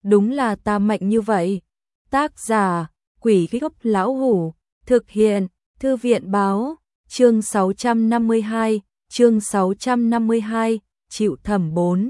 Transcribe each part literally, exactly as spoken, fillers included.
đúng là ta mạnh như vậy. Tác giả, Quỷ Gốc Lão Hủ, thực hiện, Thư viện Báo, chương sáu trăm năm mươi hai, chương sáu trăm năm mươi hai, chịu thẩm bốn.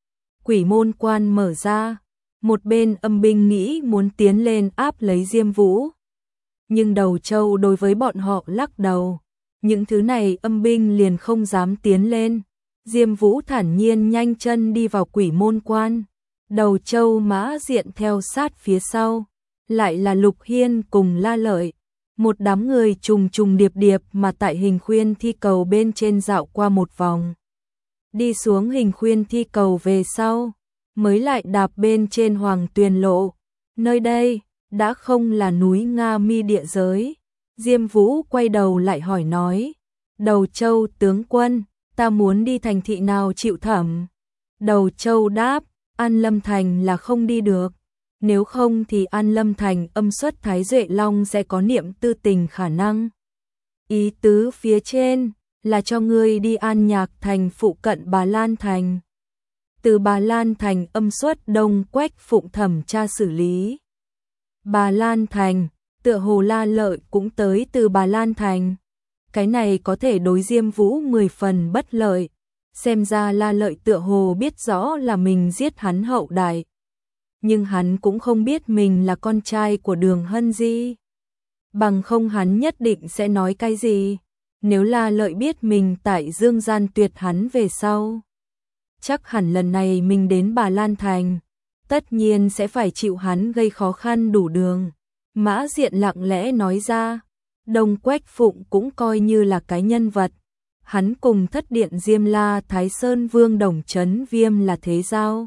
Quỷ môn quan mở ra, một bên âm binh nghĩ muốn tiến lên áp lấy Diêm Vũ. Nhưng Đầu Châu đối với bọn họ lắc đầu, những thứ này âm binh liền không dám tiến lên. Diêm Vũ thản nhiên nhanh chân đi vào quỷ môn quan, Đầu Châu Mã Diện theo sát phía sau, lại là Lục Hiên cùng La Lợi. Một đám người trùng trùng điệp điệp mà tại hình khuyên thi cầu bên trên dạo qua một vòng. Đi xuống hình khuyên thi cầu về sau, mới lại đạp bên trên Hoàng Tuyền Lộ. Nơi đây, đã không là núi Nga Mi địa giới. Diêm Vũ quay đầu lại hỏi nói, Đầu Châu tướng quân, ta muốn đi thành thị nào chịu thẩm? Đầu Châu đáp, An Lâm Thành là không đi được. Nếu không thì An Lâm Thành âm xuất Thái Duệ Long sẽ có niệm tư tình khả năng. Ý tứ phía trên là cho ngươi đi An Nhạc Thành phụ cận Bà Lan Thành. Từ Bà Lan Thành âm xuất Đông Quách Phụng thẩm tra xử lý. Bà Lan Thành, tựa hồ La Lợi cũng tới từ Bà Lan Thành. Cái này có thể đối Diêm Vũ mười phần bất lợi. Xem ra La Lợi tựa hồ biết rõ là mình giết hắn hậu đại. Nhưng hắn cũng không biết mình là con trai của Đường Hân Di. Bằng không hắn nhất định sẽ nói cái gì. Nếu La Lợi biết mình tại Dương Gian tuyệt hắn về sau, chắc hẳn lần này mình đến Bà Lan Thành, tất nhiên sẽ phải chịu hắn gây khó khăn đủ đường. Mã Diện lặng lẽ nói ra, Đông Quách Phụng cũng coi như là cái nhân vật. Hắn cùng thất điện Diêm La Thái Sơn Vương Đồng Trấn Viêm là thế giao.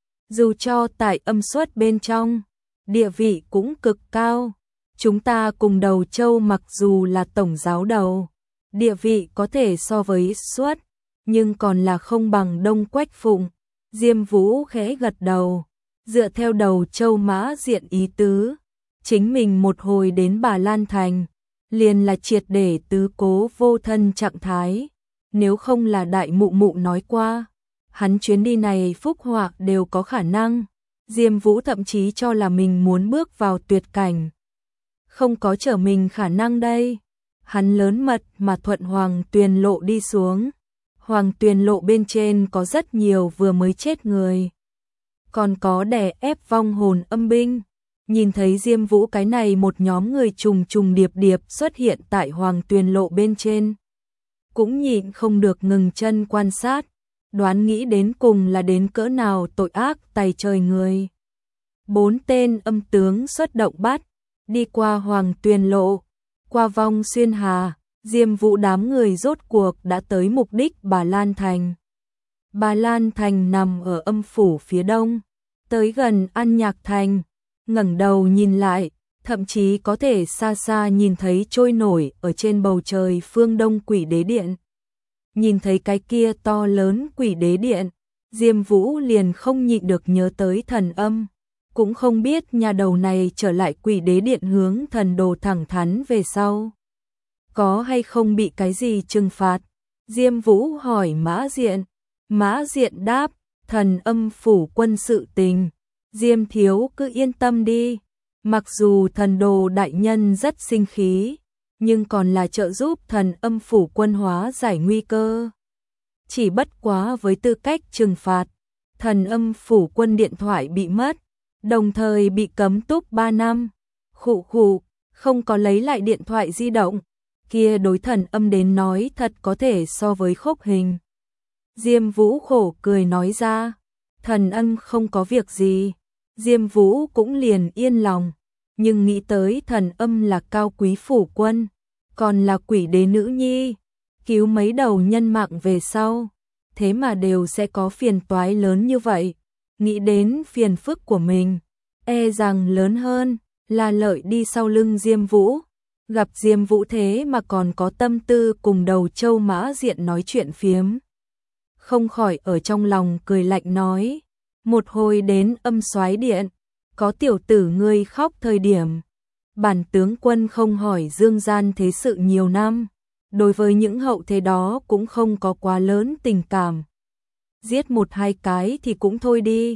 Dù cho tại âm xuất bên trong, địa vị cũng cực cao. Chúng ta cùng Đầu Châu mặc dù là tổng giáo đầu, địa vị có thể so với xuất, nhưng còn là không bằng Đông Quách Phụng. Diêm Vũ khẽ gật đầu, dựa theo Đầu Châu Mã Diện ý tứ, chính mình một hồi đến Bà Lan Thành, liền là triệt để tứ cố vô thân trạng thái. Nếu không là đại mụ mụ nói qua, hắn chuyến đi này phúc họa đều có khả năng. Diêm Vũ thậm chí cho là mình muốn bước vào tuyệt cảnh. Không có trở mình khả năng đây. Hắn lớn mật mà thuận Hoàng Tuyền Lộ đi xuống. Hoàng Tuyền Lộ bên trên có rất nhiều vừa mới chết người. Còn có đè ép vong hồn âm binh. Nhìn thấy Diêm Vũ cái này một nhóm người trùng trùng điệp điệp xuất hiện tại Hoàng Tuyền Lộ bên trên, cũng nhịn không được ngừng chân quan sát, đoán nghĩ đến cùng là đến cỡ nào tội ác tày trời người. Bốn tên âm tướng xuất động bắt, đi qua Hoàng Tuyền Lộ, qua vong xuyên hà, Diêm Vũ đám người rốt cuộc đã tới mục đích Bà Lan Thành. Bà Lan Thành nằm ở âm phủ phía đông, tới gần An Nhạc Thành, ngẩng đầu nhìn lại, thậm chí có thể xa xa nhìn thấy trôi nổi ở trên bầu trời phương đông Quỷ Đế Điện. Nhìn thấy cái kia to lớn Quỷ Đế Điện, Diêm Vũ liền không nhịn được nhớ tới Thần Âm. Cũng không biết nhà đầu này trở lại Quỷ Đế Điện hướng thần đồ thẳng thắn về sau, có hay không bị cái gì trừng phạt. Diêm Vũ hỏi Mã Diện. Mã Diện đáp, Thần Âm phủ quân sự tình, Diêm thiếu cứ yên tâm đi. Mặc dù thần đồ đại nhân rất sinh khí, nhưng còn là trợ giúp Thần Âm phủ quân hóa giải nguy cơ. Chỉ bất quá với tư cách trừng phạt, Thần Âm phủ quân điện thoại bị mất, đồng thời bị cấm túc ba năm. Khụ khụ, không có lấy lại điện thoại di động, kia đối Thần Âm đến nói thật có thể so với khốc hình. Diêm Vũ khổ cười nói ra, Thần Âm không có việc gì. Diêm Vũ cũng liền yên lòng, nhưng nghĩ tới Thần Âm là cao quý phủ quân, còn là quỷ đế nữ nhi, cứu mấy đầu nhân mạng về sau, thế mà đều sẽ có phiền toái lớn như vậy. Nghĩ đến phiền phức của mình, e rằng lớn hơn là Lợi đi sau lưng Diêm Vũ. Gặp Diêm Vũ thế mà còn có tâm tư cùng Đầu Châu Mã Diện nói chuyện phiếm, không khỏi ở trong lòng cười lạnh nói, một hồi đến Âm Soái Điện, có tiểu tử ngươi khóc thời điểm, bản tướng quân không hỏi Dương Gian thế sự nhiều năm, đối với những hậu thế đó cũng không có quá lớn tình cảm. Giết một hai cái thì cũng thôi đi,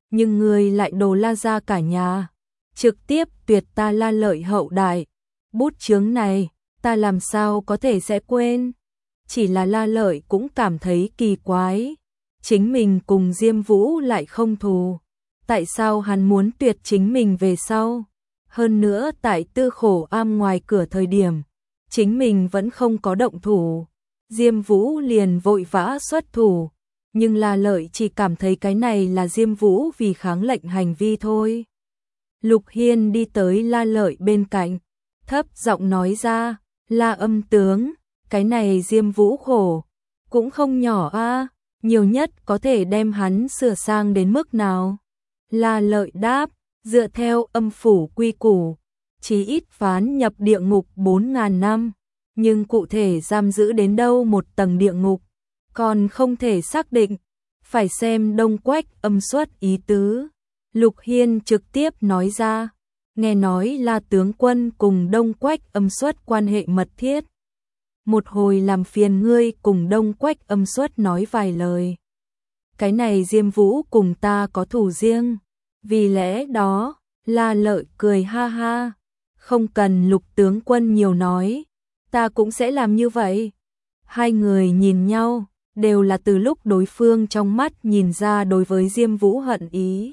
nhưng ngươi lại đồ La gia cả nhà, trực tiếp tuyệt ta La Lợi hậu đại. Bút chướng này, ta làm sao có thể sẽ quên? Chỉ là La Lợi cũng cảm thấy kỳ quái. Chính mình cùng Diêm Vũ lại không thù. Tại sao hắn muốn tuyệt chính mình về sau? Hơn nữa tại Tư Khổ Am ngoài cửa thời điểm, chính mình vẫn không có động thủ. Diêm Vũ liền vội vã xuất thủ. Nhưng La Lợi chỉ cảm thấy cái này là Diêm Vũ vì kháng lệnh hành vi thôi. Lục Hiên đi tới La Lợi bên cạnh, thấp giọng nói ra, La Âm tướng, cái này Diêm Vũ khổ, cũng không nhỏ a, nhiều nhất có thể đem hắn sửa sang đến mức nào. La Lợi đáp, dựa theo âm phủ quy củ, chí ít phán nhập địa ngục bốn ngàn năm, nhưng cụ thể giam giữ đến đâu một tầng địa ngục, còn không thể xác định, phải xem Đông Quách Âm Xuất ý tứ. Lục Hiên trực tiếp nói ra, nghe nói La tướng quân cùng Đông Quách Âm Xuất quan hệ mật thiết. Một hồi làm phiền ngươi cùng Đông Quách Âm Xuất nói vài lời. Cái này Diêm Vũ cùng ta có thù riêng, vì lẽ đó, La Lợi cười ha ha, không cần Lục tướng quân nhiều nói, ta cũng sẽ làm như vậy. Hai người nhìn nhau, đều là từ lúc đối phương trong mắt nhìn ra đối với Diêm Vũ hận ý.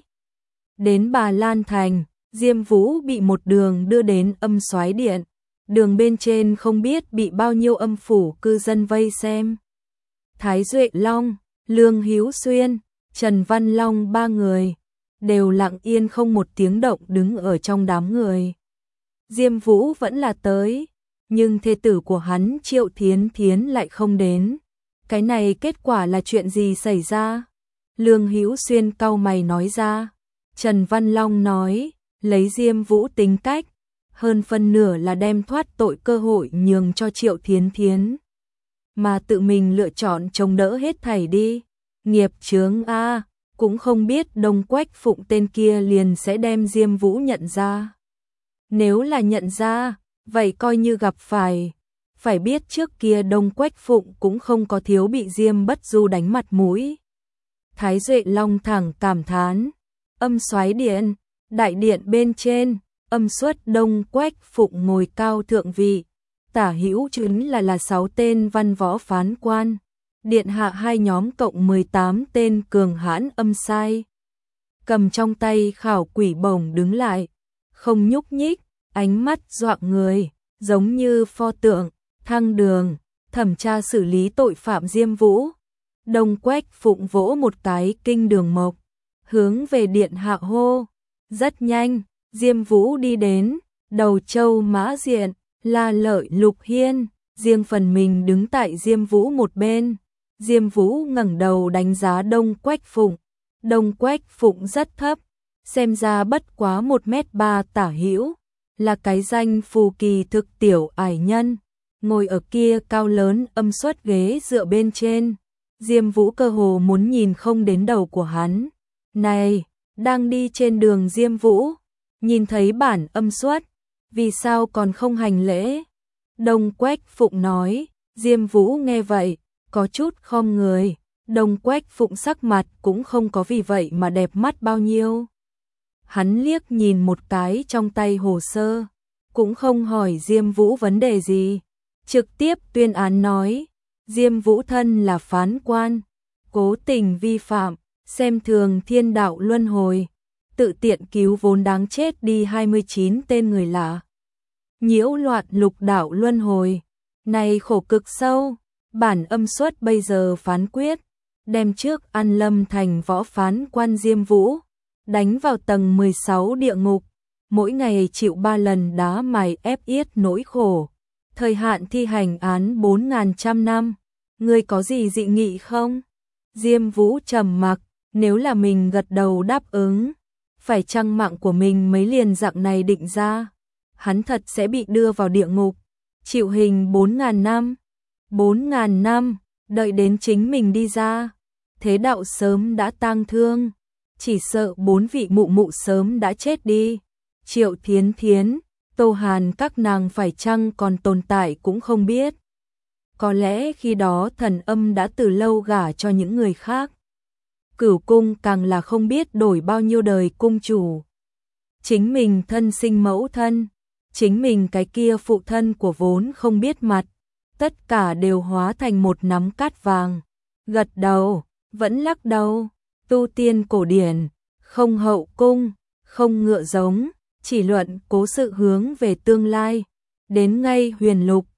Đến Bà Lan Thành, Diêm Vũ bị một đường đưa đến Âm Soái Điện. Đường bên trên không biết bị bao nhiêu âm phủ cư dân vây xem. Thái Duệ Long, Lương Hữu Xuyên, Trần Văn Long ba người, đều lặng yên không một tiếng động đứng ở trong đám người. Diêm Vũ vẫn là tới, nhưng thê tử của hắn Triệu Thiến Thiến lại không đến. Cái này kết quả là chuyện gì xảy ra? Lương Hữu Xuyên cau mày nói ra. Trần Văn Long nói, lấy Diêm Vũ tính cách, hơn phân nửa là đem thoát tội cơ hội nhường cho Triệu Thiến Thiến, mà tự mình lựa chọn chống đỡ hết thảy đi. Nghiệp chướng a, cũng không biết Đông Quách Phụng tên kia liền sẽ đem Diêm Vũ nhận ra. Nếu là nhận ra, vậy coi như gặp phải. Phải biết trước kia Đông Quách Phụng cũng không có thiếu bị Diêm Bất Du đánh mặt mũi. Thái Duệ Long thẳng cảm thán, Âm Soái Điện, đại điện bên trên, Âm Xuất Đông Quách Phụng ngồi cao thượng vị, tả hữu chính là là sáu tên văn võ phán quan, điện hạ hai nhóm cộng mười tám tên cường hãn âm sai. Cầm trong tay khảo quỷ bổng đứng lại, không nhúc nhích, ánh mắt dọa người, giống như pho tượng. Thăng đường, thẩm tra xử lý tội phạm Diêm Vũ. Đông Quách Phụng vỗ một cái kinh đường mộc, hướng về điện hạ hô. Rất nhanh, Diêm Vũ đi đến, Đầu Châu Mã Diện, La Lợi Lục Hiên, riêng phần mình đứng tại Diêm Vũ một bên. Diêm Vũ ngẩng đầu đánh giá Đông Quách Phụng. Đông Quách Phụng rất thấp, xem ra bất quá một mét ba tả hữu, là cái danh phù kỳ thực tiểu ải nhân. Ngồi ở kia cao lớn âm xuất ghế dựa bên trên, Diêm Vũ cơ hồ muốn nhìn không đến đầu của hắn. Này, đang đi trên đường Diêm Vũ, nhìn thấy bản âm xuất, vì sao còn không hành lễ? Đông Quách Phụng nói. Diêm Vũ nghe vậy, có chút khom người. Đông Quách Phụng sắc mặt cũng không có vì vậy mà đẹp mắt bao nhiêu. Hắn liếc nhìn một cái trong tay hồ sơ, cũng không hỏi Diêm Vũ vấn đề gì. Trực tiếp tuyên án nói, Diêm Vũ thân là phán quan, cố tình vi phạm, xem thường thiên đạo luân hồi, tự tiện cứu vốn đáng chết đi hai mươi chín tên người lạ, nhiễu loạn lục đạo luân hồi, này khổ cực sâu. Bản âm xuất bây giờ phán quyết, đem trước An Lâm thành võ phán quan Diêm Vũ, đánh vào tầng mười sáu địa ngục, mỗi ngày chịu ba lần đá mài ép yết nỗi khổ. Thời hạn thi hành án bốn nghìn trăm năm, ngươi có gì dị nghị không? Diêm Vũ trầm mặc, nếu là mình gật đầu đáp ứng, phải chăng mạng của mình mấy liền dạng này định ra, hắn thật sẽ bị đưa vào địa ngục, chịu hình bốn nghìn năm. bốn nghìn năm, đợi đến chính mình đi ra, thế đạo sớm đã tang thương, chỉ sợ bốn vị mụ mụ sớm đã chết đi. Triệu Thiến Thiến, Tô Hàn các nàng phải chăng còn tồn tại cũng không biết. Có lẽ khi đó thần âm đã từ lâu gả cho những người khác. Cửu cung càng là không biết đổi bao nhiêu đời cung chủ. Chính mình thân sinh mẫu thân, chính mình cái kia phụ thân của vốn không biết mặt, tất cả đều hóa thành một nắm cát vàng. Gật đầu, vẫn lắc đầu, tu tiên cổ điển, không hậu cung, không ngựa giống, chỉ luận cố sự hướng về tương lai. Đến ngay huyền lục,